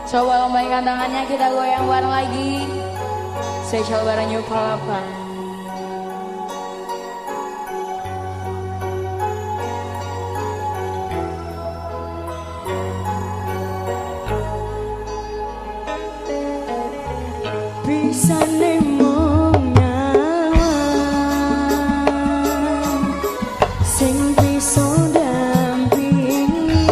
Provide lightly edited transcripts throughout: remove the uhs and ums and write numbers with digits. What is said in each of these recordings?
Coba lambaikan tangannya, kita goyang bareng lagi. Spesial bareng New Palapa. Bisa nemong nyaman sing bisa dampingi,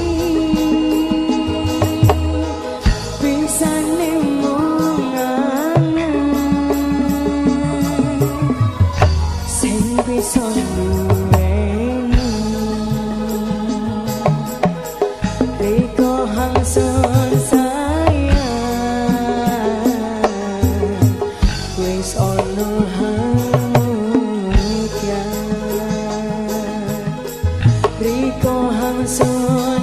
bisa nemong angan sing bisa nuweni riko hangsun wis ono hamutyan riko hangsun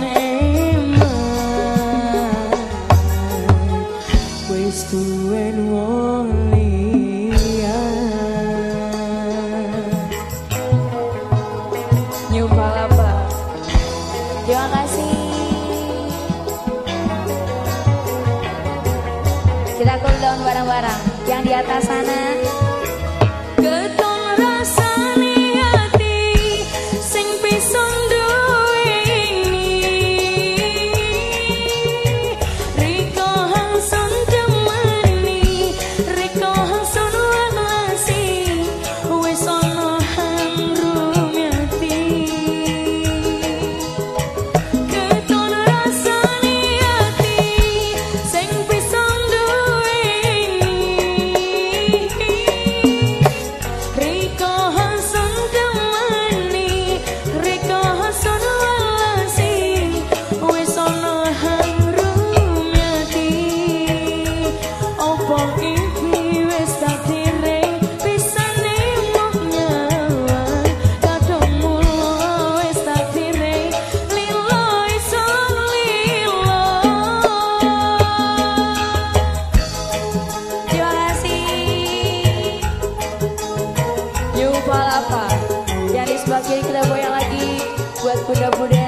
eman wis duwen wong liyan. New Palapa. Terima kasih. Kita cool down bareng-barang. Yang di atas sana. Ketong rasane ati sing bisa nduweni riko hangsun temani riko hangsun welasi wis ono hamrumati. Ketong rasane ati sing bisa Palapa. Yang di sebelah kiri kita goyang lagi buat bunda-bunda